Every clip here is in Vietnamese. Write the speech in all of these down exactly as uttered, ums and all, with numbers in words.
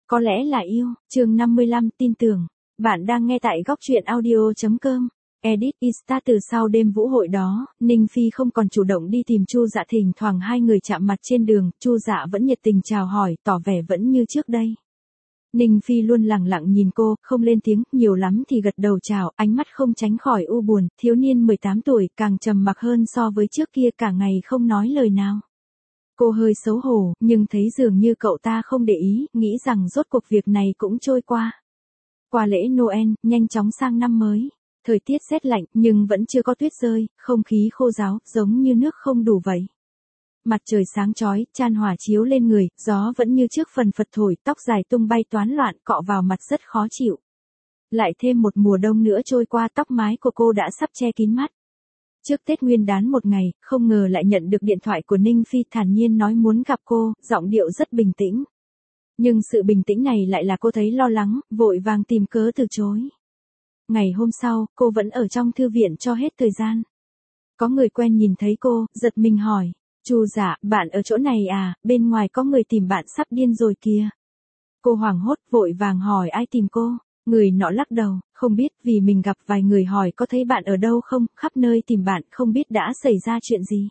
Có lẽ là yêu, chương năm mươi lăm tin tưởng. Bạn đang nghe tại góc truyện audio.com. Edit Insta. Từ sau đêm vũ hội đó, Ninh Phi không còn chủ động đi tìm Chu Dạ, thỉnh thoảng hai người chạm mặt trên đường, Chu Dạ vẫn nhiệt tình chào hỏi, tỏ vẻ vẫn như trước đây. Ninh Phi luôn lẳng lặng nhìn cô, không lên tiếng, nhiều lắm thì gật đầu chào, ánh mắt không tránh khỏi u buồn, thiếu niên mười tám tuổi, càng trầm mặc hơn so với trước kia, cả ngày không nói lời nào. Cô hơi xấu hổ, nhưng thấy dường như cậu ta không để ý, nghĩ rằng rốt cuộc việc này cũng trôi qua. Qua lễ Noel, nhanh chóng sang năm mới. Thời tiết rét lạnh, nhưng vẫn chưa có tuyết rơi, không khí khô ráo, giống như nước không đủ vậy. Mặt trời sáng chói, chan hỏa chiếu lên người, gió vẫn như trước phần phật thổi, tóc dài tung bay toán loạn, cọ vào mặt rất khó chịu. Lại thêm một mùa đông nữa trôi qua, tóc mái của cô đã sắp che kín mắt. Trước Tết Nguyên đán một ngày, không ngờ lại nhận được điện thoại của Ninh Phi, thản nhiên nói muốn gặp cô, giọng điệu rất bình tĩnh. Nhưng sự bình tĩnh này lại là cô thấy lo lắng, vội vàng tìm cớ từ chối. Ngày hôm sau, cô vẫn ở trong thư viện cho hết thời gian. Có người quen nhìn thấy cô, giật mình hỏi, Chu Dạ, bạn ở chỗ này à, bên ngoài có người tìm bạn sắp điên rồi kìa. Cô hoảng hốt, vội vàng hỏi ai tìm cô. Người nọ lắc đầu, không biết, vì mình gặp vài người hỏi có thấy bạn ở đâu không, khắp nơi tìm bạn, không biết đã xảy ra chuyện gì.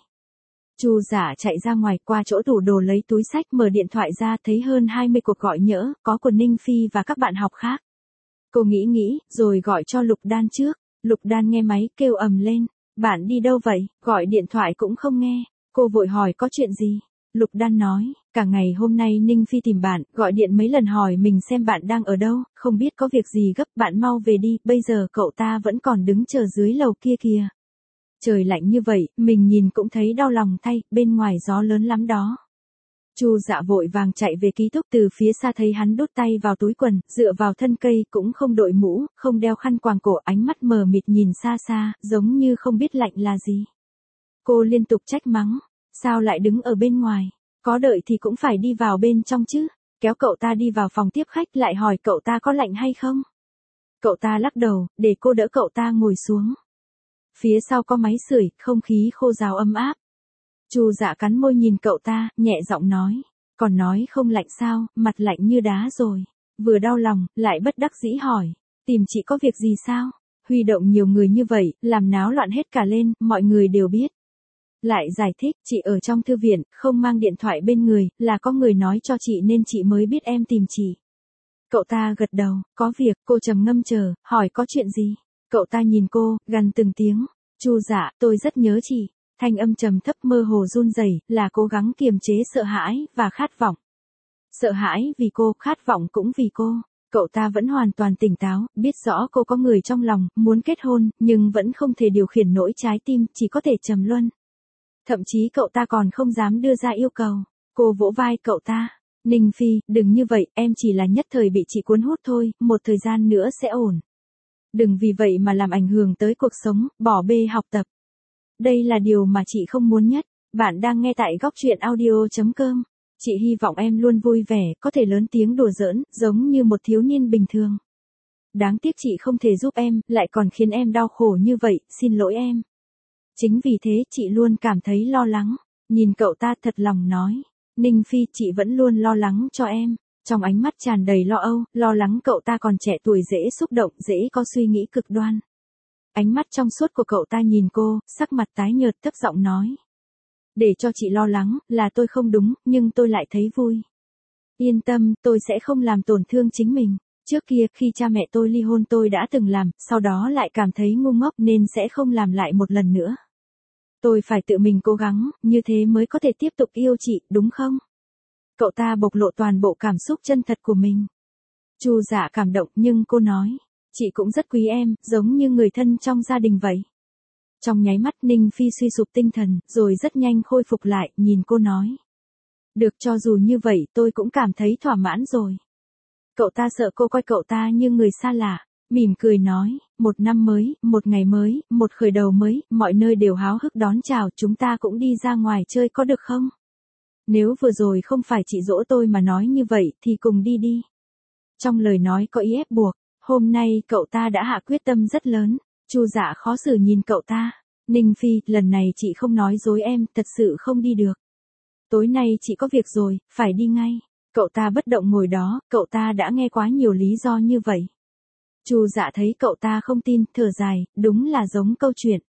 Chu Dạ chạy ra ngoài, qua chỗ tủ đồ lấy túi sách, mở điện thoại ra, thấy hơn hai mươi cuộc gọi nhỡ, có của Ninh Phi và các bạn học khác. Cô nghĩ nghĩ, rồi gọi cho Lục Đan trước. Lục Đan nghe máy, kêu ầm lên, bạn đi đâu vậy, gọi điện thoại cũng không nghe. Cô vội hỏi có chuyện gì. Lục Đan nói, cả ngày hôm nay Ninh Phi tìm bạn, gọi điện mấy lần hỏi mình xem bạn đang ở đâu, không biết có việc gì gấp, bạn mau về đi, bây giờ cậu ta vẫn còn đứng chờ dưới lầu kia kìa. Trời lạnh như vậy, mình nhìn cũng thấy đau lòng thay, bên ngoài gió lớn lắm đó. Chu Dạ vội vàng chạy về ký túc, từ phía xa thấy hắn đút tay vào túi quần, dựa vào thân cây, cũng không đội mũ, không đeo khăn quàng cổ, ánh mắt mờ mịt nhìn xa xa, giống như không biết lạnh là gì. Cô liên tục trách mắng, sao lại đứng ở bên ngoài, có đợi thì cũng phải đi vào bên trong chứ, kéo cậu ta đi vào phòng tiếp khách, lại hỏi cậu ta có lạnh hay không. Cậu ta lắc đầu, để cô đỡ cậu ta ngồi xuống. Phía sau có máy sưởi, không khí khô ráo ấm áp. Chu Dạ cắn môi nhìn cậu ta, nhẹ giọng nói, còn nói không lạnh sao, mặt lạnh như đá rồi. Vừa đau lòng, lại bất đắc dĩ hỏi, tìm chị có việc gì sao? Huy động nhiều người như vậy, làm náo loạn hết cả lên, mọi người đều biết. Lại giải thích, chị ở trong thư viện, không mang điện thoại bên người, là có người nói cho chị nên chị mới biết em tìm chị. Cậu ta gật đầu, có việc, cô trầm ngâm chờ, hỏi có chuyện gì? Cậu ta nhìn cô, gằn từng tiếng, Chu Dạ, tôi rất nhớ chị. Thanh âm trầm thấp mơ hồ run rẩy, là cố gắng kiềm chế sợ hãi và khát vọng. Sợ hãi vì cô, khát vọng cũng vì cô. Cậu ta vẫn hoàn toàn tỉnh táo, biết rõ cô có người trong lòng, muốn kết hôn, nhưng vẫn không thể điều khiển nổi trái tim, chỉ có thể trầm luân. Thậm chí cậu ta còn không dám đưa ra yêu cầu. Cô vỗ vai cậu ta, Ninh Phi, đừng như vậy, em chỉ là nhất thời bị chị cuốn hút thôi, một thời gian nữa sẽ ổn. Đừng vì vậy mà làm ảnh hưởng tới cuộc sống, bỏ bê học tập. Đây là điều mà chị không muốn nhất. Bạn đang nghe tại góc truyện audio.com. Chị hy vọng em luôn vui vẻ, có thể lớn tiếng đùa giỡn, giống như một thiếu niên bình thường. Đáng tiếc chị không thể giúp em, lại còn khiến em đau khổ như vậy, xin lỗi em. Chính vì thế chị luôn cảm thấy lo lắng. Nhìn cậu ta thật lòng nói, Ninh Phi, chị vẫn luôn lo lắng cho em. Trong ánh mắt tràn đầy lo âu, lo lắng cậu ta còn trẻ tuổi dễ xúc động, dễ có suy nghĩ cực đoan. Ánh mắt trong suốt của cậu ta nhìn cô, sắc mặt tái nhợt, thấp giọng nói. Để cho chị lo lắng, là tôi không đúng, nhưng tôi lại thấy vui. Yên tâm, tôi sẽ không làm tổn thương chính mình. Trước kia, khi cha mẹ tôi ly hôn tôi đã từng làm, sau đó lại cảm thấy ngu ngốc nên sẽ không làm lại một lần nữa. Tôi phải tự mình cố gắng, như thế mới có thể tiếp tục yêu chị, đúng không? Cậu ta bộc lộ toàn bộ cảm xúc chân thật của mình. Chu Dạ cảm động, nhưng cô nói, chị cũng rất quý em, giống như người thân trong gia đình vậy. Trong nháy mắt Ninh Phi suy sụp tinh thần, rồi rất nhanh khôi phục lại, nhìn cô nói. Được, cho dù như vậy tôi cũng cảm thấy thỏa mãn rồi. Cậu ta sợ cô coi cậu ta như người xa lạ, mỉm cười nói, một năm mới, một ngày mới, một khởi đầu mới, mọi nơi đều háo hức đón chào, chúng ta cũng đi ra ngoài chơi có được không? Nếu vừa rồi không phải chị dỗ tôi mà nói như vậy thì cùng đi đi. Trong lời nói có ý ép buộc, hôm nay cậu ta đã hạ quyết tâm rất lớn. Chu Dạ khó xử nhìn cậu ta, Ninh Phi, lần này chị không nói dối em, thật sự không đi được. Tối nay chị có việc rồi, phải đi ngay. Cậu ta bất động ngồi đó, cậu ta đã nghe quá nhiều lý do như vậy. Chu Dạ thấy cậu ta không tin, thở dài, đúng là giống câu chuyện.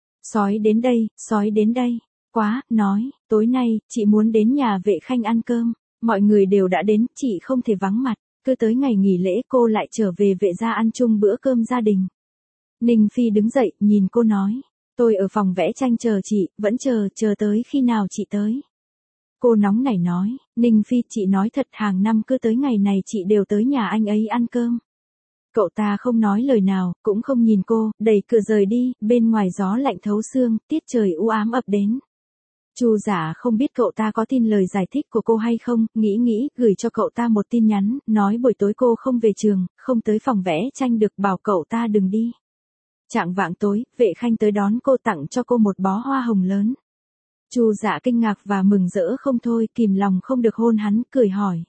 Sói đến đây, sói đến đây. Quá, nói, tối nay, chị muốn đến nhà Vệ Khanh ăn cơm. Mọi người đều đã đến, chị không thể vắng mặt. Cứ tới ngày nghỉ lễ cô lại trở về Vệ gia ăn chung bữa cơm gia đình. Ninh Phi đứng dậy, nhìn cô nói. Tôi ở phòng vẽ tranh chờ chị, vẫn chờ, chờ tới khi nào chị tới. Cô nóng nảy nói, Ninh Phi, chị nói thật, hàng năm cứ tới ngày này chị đều tới nhà anh ấy ăn cơm. Cậu ta không nói lời nào, cũng không nhìn cô, đẩy cửa rời đi, bên ngoài gió lạnh thấu xương, tiết trời u ám ập đến. Chu Dạ không biết cậu ta có tin lời giải thích của cô hay không, nghĩ nghĩ, gửi cho cậu ta một tin nhắn, nói buổi tối cô không về trường, không tới phòng vẽ tranh được, bảo cậu ta đừng đi. Chạng vạng tối, Vệ Khanh tới đón cô, tặng cho cô một bó hoa hồng lớn. Chu Dạ kinh ngạc và mừng rỡ không thôi, kìm lòng không được hôn hắn, cười hỏi.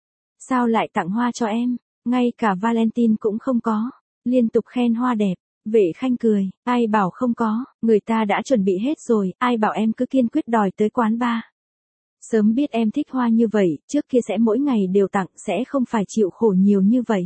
Sao lại tặng hoa cho em? Ngay cả Valentine cũng không có. Liên tục khen hoa đẹp. Vệ Khanh cười, ai bảo không có, người ta đã chuẩn bị hết rồi, ai bảo em cứ kiên quyết đòi tới quán bar. Sớm biết em thích hoa như vậy, trước kia sẽ mỗi ngày đều tặng, sẽ không phải chịu khổ nhiều như vậy.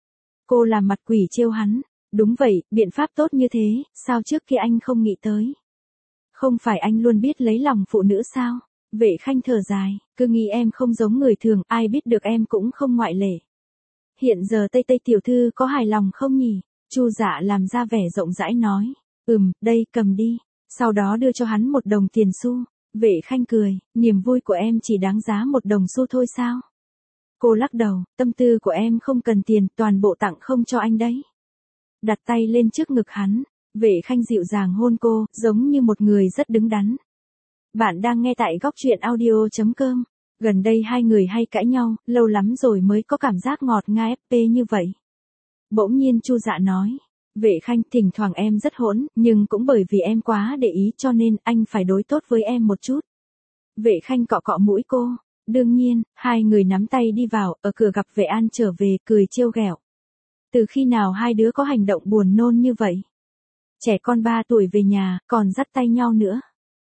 Cô làm mặt quỷ trêu hắn. Đúng vậy, biện pháp tốt như thế, sao trước kia anh không nghĩ tới? Không phải anh luôn biết lấy lòng phụ nữ sao? Vệ Khanh thở dài, cứ nghĩ em không giống người thường, ai biết được em cũng không ngoại lệ. Hiện giờ Tây Tây tiểu thư có hài lòng không nhỉ? Chu Dạ làm ra vẻ rộng rãi nói, ừm, đây, cầm đi. Sau đó đưa cho hắn một đồng tiền xu. Vệ Khanh cười, niềm vui của em chỉ đáng giá một đồng xu thôi sao? Cô lắc đầu, tâm tư của em không cần tiền, toàn bộ tặng không cho anh đấy. Đặt tay lên trước ngực hắn, Vệ Khanh dịu dàng hôn cô, giống như một người rất đứng đắn. Bạn đang nghe tại góc truyện audio chấm com. Gần đây hai người hay cãi nhau, lâu lắm rồi mới có cảm giác ngọt nga ép pê như vậy. Bỗng nhiên Chu Dạ nói, Vệ Khanh, thỉnh thoảng em rất hỗn, nhưng cũng bởi vì em quá để ý cho nên anh phải đối tốt với em một chút. Vệ Khanh cọ cọ mũi cô. Đương nhiên, hai người nắm tay đi vào, ở cửa gặp Vệ An trở về, cười trêu ghẹo. Từ khi nào hai đứa có hành động buồn nôn như vậy? Trẻ con ba tuổi về nhà, còn dắt tay nhau nữa.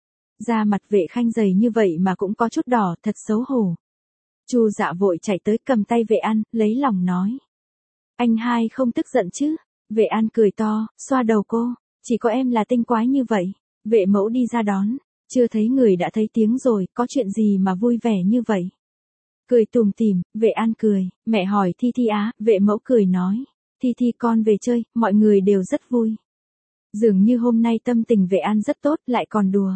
Da mặt Vệ Khanh dày như vậy mà cũng có chút đỏ, thật xấu hổ. Chu Dạ vội chạy tới cầm tay Vệ An, lấy lòng nói. Anh hai không tức giận chứ? Vệ An cười to, xoa đầu cô, chỉ có em là tinh quái như vậy. Vệ mẫu đi ra đón, chưa thấy người đã thấy tiếng rồi, có chuyện gì mà vui vẻ như vậy? Cười tùm tìm, Vệ An cười, mẹ hỏi Thi Thi á, Vệ mẫu cười nói. Thi Thi con về chơi, mọi người đều rất vui. Dường như hôm nay tâm tình Vệ An rất tốt, lại còn đùa.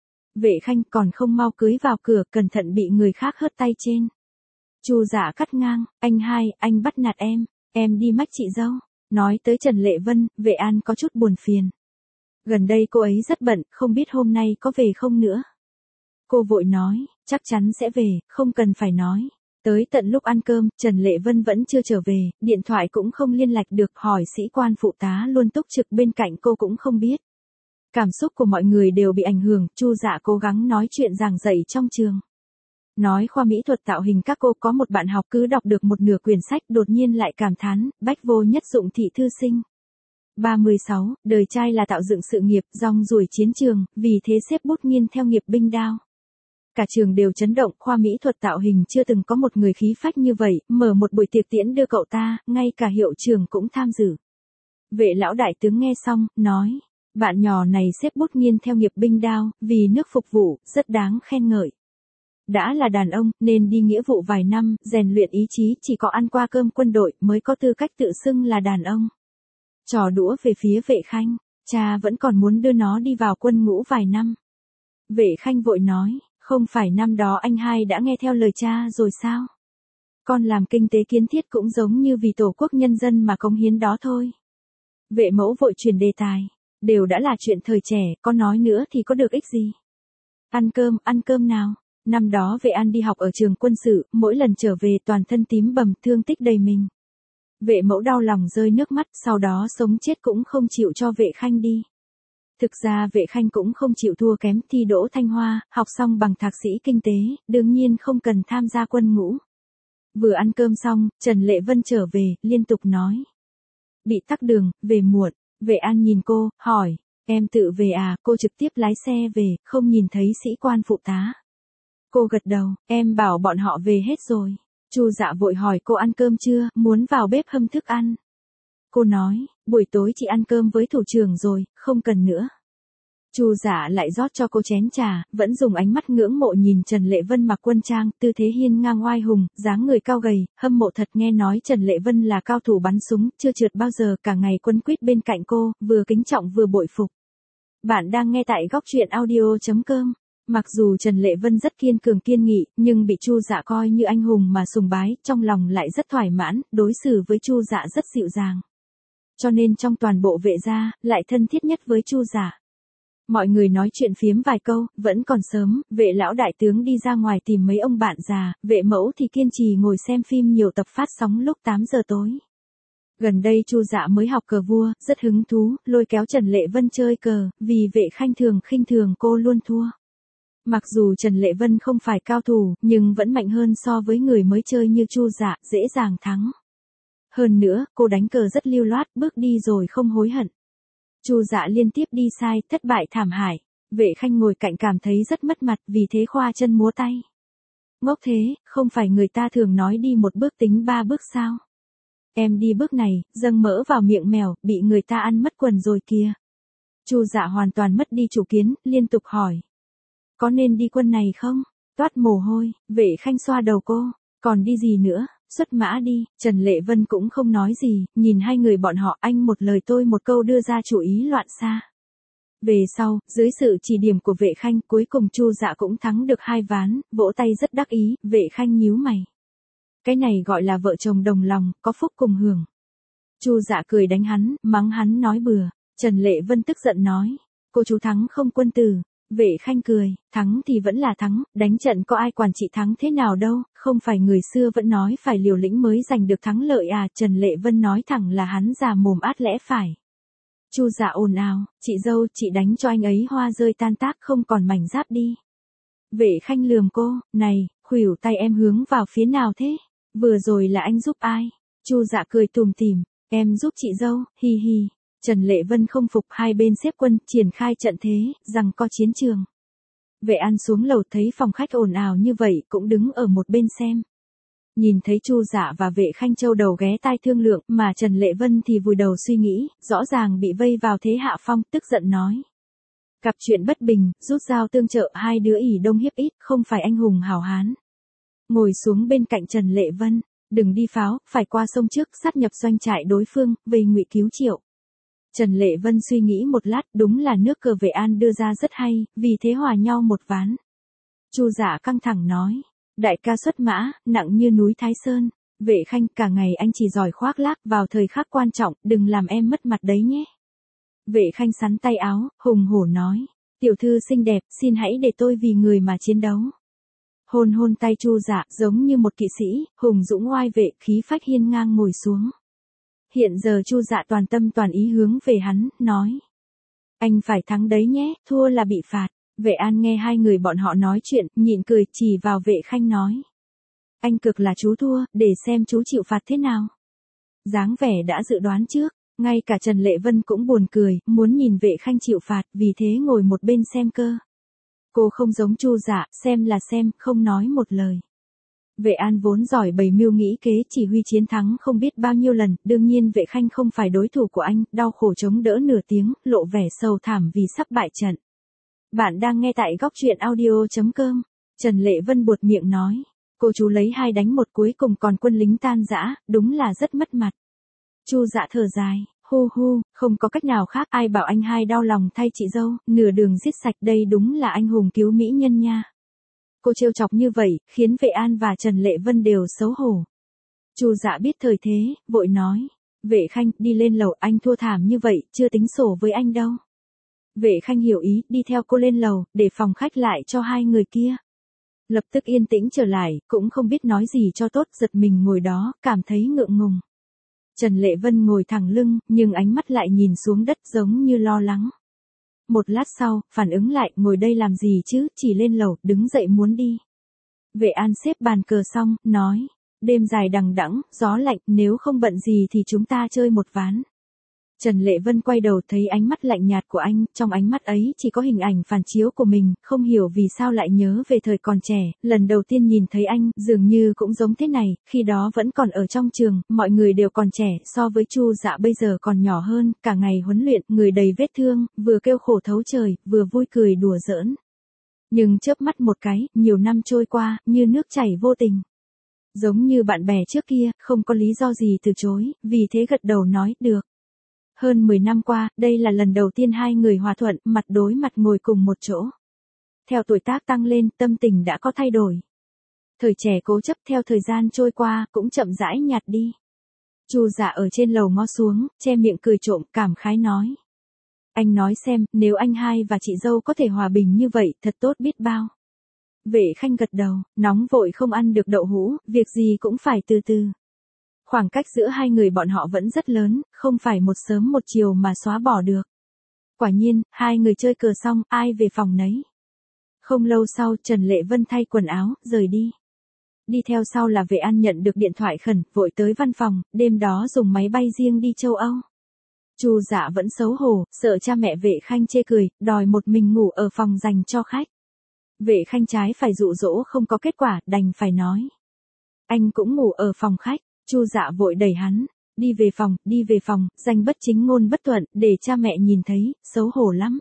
Vệ Khanh còn không mau cưới vào cửa, cẩn thận bị người khác hớt tay trên. Chu Dạ cắt ngang, anh hai, anh bắt nạt em, em đi mách chị dâu. Nói tới Trần Lệ Vân, Vệ An có chút buồn phiền. Gần đây cô ấy rất bận, không biết hôm nay có về không nữa. Cô vội nói, chắc chắn sẽ về, không cần phải nói. Tới tận lúc ăn cơm, Trần Lệ Vân vẫn chưa trở về, điện thoại cũng không liên lạc được, hỏi sĩ quan phụ tá luôn túc trực bên cạnh cô cũng không biết. Cảm xúc của mọi người đều bị ảnh hưởng, Chu Dạ cố gắng nói chuyện giảng dạy trong trường. Nói khoa mỹ thuật tạo hình các cô có một bạn học cứ đọc được một nửa quyển sách đột nhiên lại cảm thán, bách vô nhất dụng thị thư sinh. ba mươi sáu, đời trai là tạo dựng sự nghiệp, rong ruổi chiến trường, vì thế xếp bút nghiên theo nghiệp binh đao. Cả trường đều chấn động, khoa mỹ thuật tạo hình chưa từng có một người khí phách như vậy, mở một buổi tiệc tiễn đưa cậu ta, ngay cả hiệu trưởng cũng tham dự. Vệ lão đại tướng nghe xong, nói, bạn nhỏ này xếp bút nghiên theo nghiệp binh đao, vì nước phục vụ, rất đáng khen ngợi. Đã là đàn ông, nên đi nghĩa vụ vài năm, rèn luyện ý chí, chỉ có ăn qua cơm quân đội mới có tư cách tự xưng là đàn ông. Trò đũa về phía Vệ Khanh, cha vẫn còn muốn đưa nó đi vào quân ngũ vài năm. Vệ Khanh vội nói, không phải năm đó anh hai đã nghe theo lời cha rồi sao? Con làm kinh tế kiến thiết cũng giống như vì tổ quốc nhân dân mà cống hiến đó thôi. Vệ mẫu vội chuyển đề tài, đều đã là chuyện thời trẻ, con nói nữa thì có được ích gì? Ăn cơm, ăn cơm nào? Năm đó Vệ An đi học ở trường quân sự, mỗi lần trở về toàn thân tím bầm, thương tích đầy mình. Vệ mẫu đau lòng rơi nước mắt, sau đó sống chết cũng không chịu cho Vệ Khanh đi. Thực ra Vệ Khanh cũng không chịu thua kém, thi đỗ Thanh Hoa, học xong bằng thạc sĩ kinh tế, đương nhiên không cần tham gia quân ngũ. Vừa ăn cơm xong, Trần Lệ Vân trở về, liên tục nói. Bị tắc đường, về muộn. Vệ An nhìn cô, hỏi, em tự về à? Cô trực tiếp lái xe về, không nhìn thấy sĩ quan phụ tá. Cô gật đầu, em bảo bọn họ về hết rồi. Chu Dạ vội hỏi cô ăn cơm chưa, muốn vào bếp hâm thức ăn. Cô nói, buổi tối chị ăn cơm với thủ trưởng rồi, không cần nữa. Chu Dạ lại rót cho cô chén trà, vẫn dùng ánh mắt ngưỡng mộ nhìn Trần Lệ Vân mặc quân trang, tư thế hiên ngang oai hùng, dáng người cao gầy, hâm mộ thật. Nghe nói Trần Lệ Vân là cao thủ bắn súng, chưa trượt bao giờ, cả ngày quấn quýt bên cạnh cô, vừa kính trọng vừa bội phục. Bạn đang nghe tại góc truyện audio chấm com. Mặc dù Trần Lệ Vân rất kiên cường kiên nghị, nhưng bị Chu Dạ coi như anh hùng mà sùng bái, trong lòng lại rất thoải mãn, đối xử với Chu Dạ rất dịu dàng. Cho nên trong toàn bộ vệ gia, lại thân thiết nhất với Chu Dạ. Mọi người nói chuyện phiếm vài câu, vẫn còn sớm, vệ lão đại tướng đi ra ngoài tìm mấy ông bạn già, vệ mẫu thì kiên trì ngồi xem phim nhiều tập phát sóng lúc tám giờ tối. Gần đây Chu Dạ mới học cờ vua, rất hứng thú, lôi kéo Trần Lệ Vân chơi cờ, vì Vệ Khanh thường khinh thường cô luôn thua. Mặc dù Trần Lệ Vân không phải cao thủ, nhưng vẫn mạnh hơn so với người mới chơi như Chu Dạ, dễ dàng thắng. Hơn nữa, cô đánh cờ rất lưu loát, bước đi rồi không hối hận. Chu Dạ liên tiếp đi sai, thất bại thảm hại. Vệ Khanh ngồi cạnh cảm thấy rất mất mặt, vì thế khoa chân múa tay. Ngốc thế, không phải người ta thường nói đi một bước tính ba bước sao? Em đi bước này, dâng mỡ vào miệng mèo, bị người ta ăn mất quần rồi kìa. Chu Dạ hoàn toàn mất đi chủ kiến, liên tục hỏi. Có nên đi quân này không? Toát mồ hôi, Vệ Khanh xoa đầu cô. Còn đi gì nữa, xuất mã đi. Trần Lệ Vân cũng không nói gì, nhìn hai người bọn họ, anh một lời tôi một câu đưa ra chủ ý loạn xa. Về sau, dưới sự chỉ điểm của Vệ Khanh, cuối cùng Chu Dạ cũng thắng được hai ván, vỗ tay rất đắc ý. Vệ Khanh nhíu mày. Cái này gọi là vợ chồng đồng lòng, có phúc cùng hưởng. Chu Dạ cười đánh hắn, mắng hắn nói bừa. Trần Lệ Vân tức giận nói, cô chú thắng không quân tử. Vệ Khanh cười, thắng thì vẫn là thắng, đánh trận có ai quản trị thắng thế nào đâu, không phải người xưa vẫn nói phải liều lĩnh mới giành được thắng lợi à. Trần Lệ Vân nói thẳng là hắn già mồm át lẽ phải. Chu Dạ ồn ào, chị dâu, chị đánh cho anh ấy hoa rơi tan tác không còn mảnh giáp đi. Vệ Khanh lườm cô, này, khuỷu tay em hướng vào phía nào thế? Vừa rồi là anh giúp ai? Chu Dạ cười tùm tìm, em giúp chị dâu, hi hi. Trần Lệ Vân không phục, hai bên xếp quân, triển khai trận thế, rằng co chiến trường. Vệ An xuống lầu thấy phòng khách ồn ào như vậy, cũng đứng ở một bên xem. Nhìn thấy Chu Dạ và Vệ Khanh châu đầu ghé tai thương lượng, mà Trần Lệ Vân thì vùi đầu suy nghĩ, rõ ràng bị vây vào thế hạ phong, tức giận nói. Gặp chuyện bất bình, rút dao tương trợ, hai đứa ỉ đông hiếp ít, không phải anh hùng hào hán. Ngồi xuống bên cạnh Trần Lệ Vân, đừng đi pháo, phải qua sông trước, sát nhập doanh trại đối phương, về ngụy cứu Triệu. Trần Lệ Vân suy nghĩ một lát, đúng là nước cờ Vệ An đưa ra rất hay, vì thế hòa nhau một ván. Chu Dạ căng thẳng nói, đại ca xuất mã, nặng như núi Thái Sơn. Vệ Khanh, cả ngày anh chỉ giỏi khoác lác, vào thời khắc quan trọng, đừng làm em mất mặt đấy nhé. Vệ Khanh sắn tay áo, hùng hổ nói, tiểu thư xinh đẹp, xin hãy để tôi vì người mà chiến đấu. Hôn hôn tay Chu Dạ, giống như một kỵ sĩ, hùng dũng oai vệ, khí phách hiên ngang ngồi xuống. Hiện giờ Chu Dạ toàn tâm toàn ý hướng về hắn, nói. Anh phải thắng đấy nhé, thua là bị phạt. Vệ An nghe hai người bọn họ nói chuyện, nhịn cười, chỉ vào Vệ Khanh nói. Anh cực là chú thua, để xem chú chịu phạt thế nào. Dáng vẻ đã dự đoán trước, ngay cả Trần Lệ Vân cũng buồn cười, muốn nhìn Vệ Khanh chịu phạt, vì thế ngồi một bên xem cơ. Cô không giống Chu Dạ, xem là xem, không nói một lời. Vệ An vốn giỏi bày mưu nghĩ kế, chỉ huy chiến thắng không biết bao nhiêu lần, đương nhiên Vệ Khanh không phải đối thủ của anh, đau khổ chống đỡ nửa tiếng, lộ vẻ sầu thảm vì sắp bại trận. Bạn đang nghe tại góc truyện audio chấm com. Trần Lệ Vân buột miệng nói, cô chú lấy hai đánh một cuối cùng còn quân lính tan rã, đúng là rất mất mặt. Chu Dạ thở dài, hu hu, không có cách nào khác, ai bảo anh hai đau lòng thay chị dâu, nửa đường giết sạch, đây đúng là anh hùng cứu mỹ nhân nha. Cô trêu chọc như vậy, khiến Vệ An và Trần Lệ Vân đều xấu hổ. Chu Dạ biết thời thế, vội nói, Vệ Khanh, đi lên lầu, anh thua thảm như vậy, chưa tính sổ với anh đâu. Vệ Khanh hiểu ý, đi theo cô lên lầu, để phòng khách lại cho hai người kia. Lập tức yên tĩnh trở lại, cũng không biết nói gì cho tốt, giật mình ngồi đó, cảm thấy ngượng ngùng. Trần Lệ Vân ngồi thẳng lưng, nhưng ánh mắt lại nhìn xuống đất giống như lo lắng. Một lát sau, phản ứng lại, ngồi đây làm gì chứ, chỉ lên lầu, đứng dậy muốn đi. Vệ An xếp bàn cờ xong, nói, đêm dài đằng đẵng, gió lạnh, nếu không bận gì thì chúng ta chơi một ván. Trần Lệ Vân quay đầu thấy ánh mắt lạnh nhạt của anh, trong ánh mắt ấy chỉ có hình ảnh phản chiếu của mình, không hiểu vì sao lại nhớ về thời còn trẻ, lần đầu tiên nhìn thấy anh, dường như cũng giống thế này, khi đó vẫn còn ở trong trường, mọi người đều còn trẻ, so với Chu Dạ bây giờ còn nhỏ hơn, cả ngày huấn luyện, người đầy vết thương, vừa kêu khổ thấu trời, vừa vui cười đùa giỡn. Nhưng chớp mắt một cái, nhiều năm trôi qua, như nước chảy vô tình. Giống như bạn bè trước kia, không có lý do gì từ chối, vì thế gật đầu nói, được. Hơn mười năm qua, đây là lần đầu tiên hai người hòa thuận, mặt đối mặt ngồi cùng một chỗ. Theo tuổi tác tăng lên, tâm tình đã có thay đổi. Thời trẻ cố chấp theo thời gian trôi qua, cũng chậm rãi nhạt đi. Chu Dạ ở trên lầu ngó xuống, che miệng cười trộm, cảm khái nói. Anh nói xem, nếu anh hai và chị dâu có thể hòa bình như vậy, thật tốt biết bao. Vệ Khanh gật đầu, nóng vội không ăn được đậu hũ, việc gì cũng phải từ từ. Khoảng cách giữa hai người bọn họ vẫn rất lớn, không phải một sớm một chiều mà xóa bỏ được. Quả nhiên, hai người chơi cờ xong, ai về phòng nấy. Không lâu sau, Trần Lệ Vân thay quần áo, rời đi. Đi theo sau là Vệ An nhận được điện thoại khẩn, vội tới văn phòng, đêm đó dùng máy bay riêng đi châu Âu. Chu Dạ vẫn xấu hổ, sợ cha mẹ Vệ Khanh chê cười, đòi một mình ngủ ở phòng dành cho khách. Vệ Khanh trái phải dụ dỗ không có kết quả, đành phải nói. Anh cũng ngủ ở phòng khách. Chu Dạ vội đẩy hắn, đi về phòng, đi về phòng, danh bất chính ngôn bất thuận, để cha mẹ nhìn thấy, xấu hổ lắm.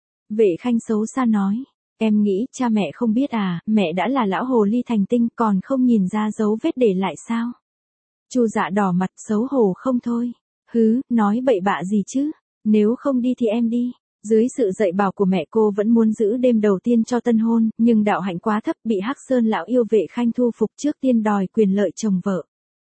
Vệ Khanh xấu xa nói, em nghĩ cha mẹ không biết à, mẹ đã là lão hồ ly thành tinh còn không nhìn ra dấu vết để lại sao. Chu Dạ đỏ mặt xấu hổ không thôi, hứ, nói bậy bạ gì chứ, nếu không đi thì em đi. Dưới sự dạy bảo của mẹ cô vẫn muốn giữ đêm đầu tiên cho tân hôn, nhưng đạo hạnh quá thấp bị Hắc Sơn lão yêu Vệ Khanh thu phục trước tiên đòi quyền lợi chồng vợ.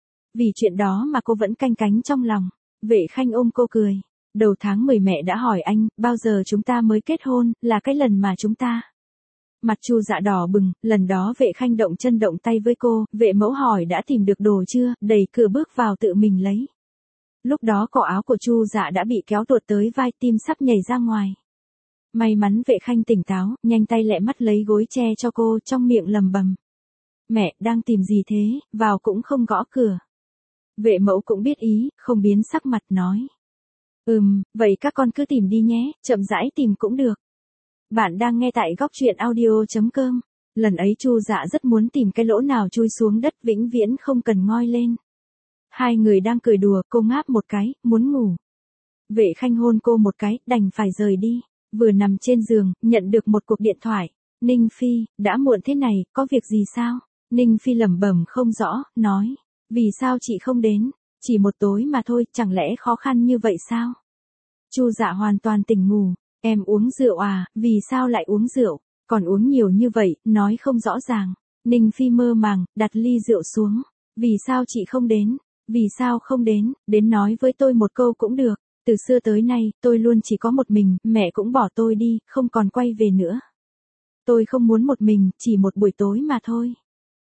Vì chuyện đó mà cô vẫn canh cánh trong lòng. Vệ Khanh ôm cô cười. Đầu tháng mười mẹ đã hỏi anh, bao giờ chúng ta mới kết hôn, là cái lần mà chúng ta. Mặt Chu Dạ đỏ bừng, lần đó Vệ Khanh động chân động tay với cô, Vệ mẫu hỏi đã tìm được đồ chưa, đẩy cửa bước vào tự mình lấy. Lúc đó cổ áo của Chu Dạ đã bị kéo tuột tới vai, tim sắp nhảy ra ngoài. May mắn Vệ Khanh tỉnh táo, nhanh tay lẹ mắt lấy gối che cho cô, trong miệng lầm bầm. Mẹ, đang tìm gì thế, vào cũng không gõ cửa. Vệ mẫu cũng biết ý, không biến sắc mặt nói. Ừm, vậy các con cứ tìm đi nhé, chậm rãi tìm cũng được. Bạn đang nghe tại góc truyện audio chấm com. Lần ấy Chu Dạ rất muốn tìm cái lỗ nào chui xuống đất vĩnh viễn không cần ngoi lên. Hai người đang cười đùa, cô ngáp một cái, muốn ngủ. Vệ Khanh hôn cô một cái, đành phải rời đi. Vừa nằm trên giường, nhận được một cuộc điện thoại. Ninh Phi, đã muộn thế này, có việc gì sao? Ninh Phi lẩm bẩm không rõ, nói. Vì sao chị không đến? Chỉ một tối mà thôi, chẳng lẽ khó khăn như vậy sao? Chu Dạ hoàn toàn tỉnh ngủ. Em uống rượu à, vì sao lại uống rượu? Còn uống nhiều như vậy, nói không rõ ràng. Ninh Phi mơ màng, đặt ly rượu xuống. Vì sao chị không đến? Vì sao không đến? Đến nói với tôi một câu cũng được. Từ xưa tới nay, tôi luôn chỉ có một mình, mẹ cũng bỏ tôi đi, không còn quay về nữa. Tôi không muốn một mình, chỉ một buổi tối mà thôi.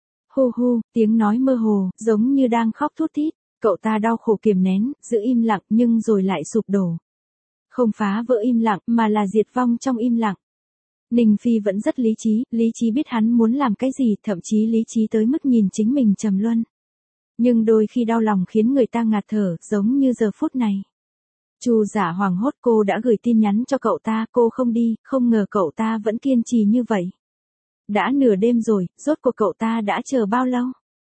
Hu hu, tiếng nói mơ hồ, giống như đang khóc thút thít. Cậu ta đau khổ kiềm nén, giữ im lặng nhưng rồi lại sụp đổ. Không phá vỡ im lặng, mà là diệt vong trong im lặng. Ninh Phi vẫn rất lý trí, lý trí biết hắn muốn làm cái gì, thậm chí lý trí tới mức nhìn chính mình trầm luân. Nhưng đôi khi đau lòng khiến người ta ngạt thở, giống như giờ phút này. Chu Dạ hoảng hốt, cô đã gửi tin nhắn cho cậu ta, cô không đi, không ngờ cậu ta vẫn kiên trì như vậy. Đã nửa đêm rồi, rốt cuộc cậu ta đã chờ bao lâu?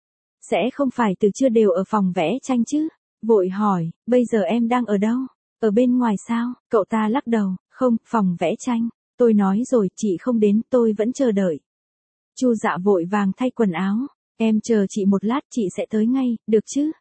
Sẽ không phải từ trưa đều ở phòng vẽ tranh chứ? Vội hỏi, bây giờ em đang ở đâu? Ở bên ngoài sao? Cậu ta lắc đầu, không, phòng vẽ tranh. Tôi nói rồi, chị không đến, tôi vẫn chờ đợi. Chu Dạ vội vàng thay quần áo. Em chờ chị một lát, chị sẽ tới ngay, được chứ?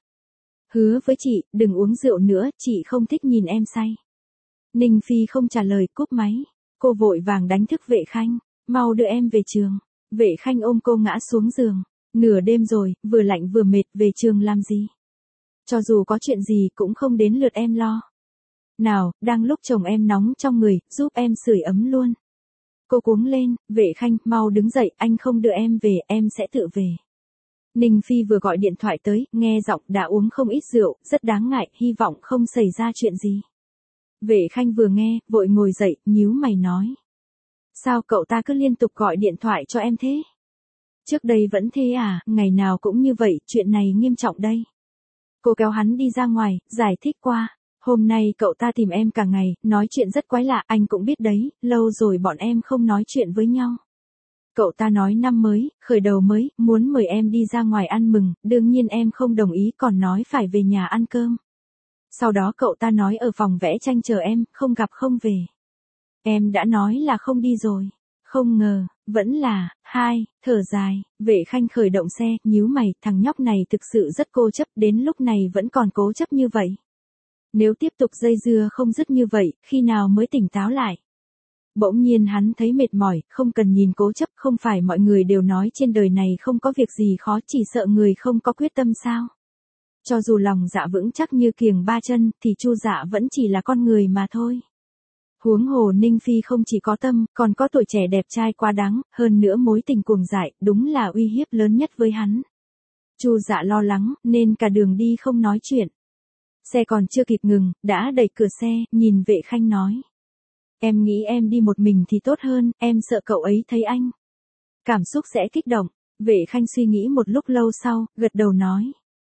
Hứa với chị, đừng uống rượu nữa, chị không thích nhìn em say. Ninh Phi không trả lời, cúp máy. Cô vội vàng đánh thức Vệ Khanh. Mau đưa em về trường. Vệ Khanh ôm cô ngã xuống giường. Nửa đêm rồi, vừa lạnh vừa mệt, về trường làm gì? Cho dù có chuyện gì cũng không đến lượt em lo. Nào, đang lúc chồng em nóng trong người, giúp em sưởi ấm luôn. Cô cuống lên, Vệ Khanh, mau đứng dậy, anh không đưa em về, em sẽ tự về. Ninh Phi vừa gọi điện thoại tới, nghe giọng đã uống không ít rượu, rất đáng ngại, hy vọng không xảy ra chuyện gì. Vệ Khanh vừa nghe, vội ngồi dậy, nhíu mày nói. Sao cậu ta cứ liên tục gọi điện thoại cho em thế? Trước đây vẫn thế à, ngày nào cũng như vậy, chuyện này nghiêm trọng đây. Cô kéo hắn đi ra ngoài, giải thích qua. Hôm nay cậu ta tìm em cả ngày, nói chuyện rất quái lạ, anh cũng biết đấy, lâu rồi bọn em không nói chuyện với nhau. Cậu ta nói năm mới, khởi đầu mới, muốn mời em đi ra ngoài ăn mừng, đương nhiên em không đồng ý còn nói phải về nhà ăn cơm. Sau đó cậu ta nói ở phòng vẽ tranh chờ em, không gặp không về. Em đã nói là không đi rồi. Không ngờ, vẫn là, hai, thở dài, Vệ Khanh khởi động xe, nhíu mày, thằng nhóc này thực sự rất cố chấp, đến lúc này vẫn còn cố chấp như vậy. Nếu tiếp tục dây dưa không dứt như vậy, khi nào mới tỉnh táo lại? Bỗng nhiên hắn thấy mệt mỏi, không cần nhìn cố chấp, không phải mọi người đều nói trên đời này không có việc gì khó, chỉ sợ người không có quyết tâm sao? Cho dù lòng dạ vững chắc như kiềng ba chân, thì Chu Dạ vẫn chỉ là con người mà thôi. Huống hồ Ninh Phi không chỉ có tâm, còn có tuổi trẻ đẹp trai quá đáng, hơn nữa mối tình cuồng dại, đúng là uy hiếp lớn nhất với hắn. Chu Dạ lo lắng, nên cả đường đi không nói chuyện. Xe còn chưa kịp ngừng, đã đẩy cửa xe, nhìn Vệ Khanh nói. Em nghĩ em đi một mình thì tốt hơn, em sợ cậu ấy thấy anh. Cảm xúc sẽ kích động. Vệ Khanh suy nghĩ một lúc lâu sau, gật đầu nói.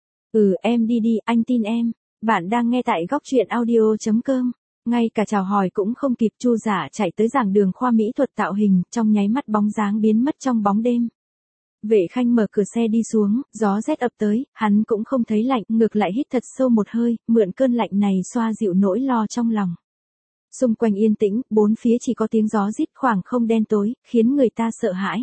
Ừ, em đi đi, anh tin em. Bạn đang nghe tại góc truyện audio chấm com. Ngay cả chào hỏi cũng không kịp, Chu Dạ chạy tới giảng đường khoa mỹ thuật tạo hình, trong nháy mắt bóng dáng biến mất trong bóng đêm. Vệ Khanh mở cửa xe đi xuống, gió rét ập tới, hắn cũng không thấy lạnh, ngược lại hít thật sâu một hơi, mượn cơn lạnh này xoa dịu nỗi lo trong lòng. Xung quanh yên tĩnh, bốn phía chỉ có tiếng gió rít, khoảng không đen tối, khiến người ta sợ hãi.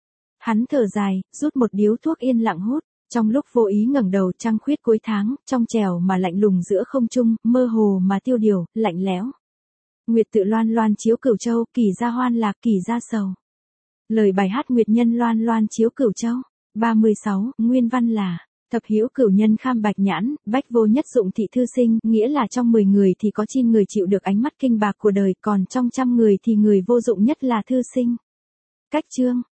Hắn thở dài, rút một điếu thuốc yên lặng hút. Trong lúc vô ý ngẩng đầu, trăng khuyết cuối tháng, trong trèo mà lạnh lùng giữa không trung, mơ hồ mà tiêu điều, lạnh lẽo. Nguyệt tự loan loan chiếu Cửu Châu, kỳ gia hoan lạc, kỳ gia sầu. Lời bài hát Nguyệt nhân loan loan chiếu Cửu Châu. ba mươi sáu, nguyên văn là: Thập hữu cửu nhân kham bạch nhãn, bách vô nhất dụng thị thư sinh, nghĩa là trong mười người thì có chín người chịu được ánh mắt kinh bạc của đời, còn trong trăm người thì người vô dụng nhất là thư sinh. Cách chương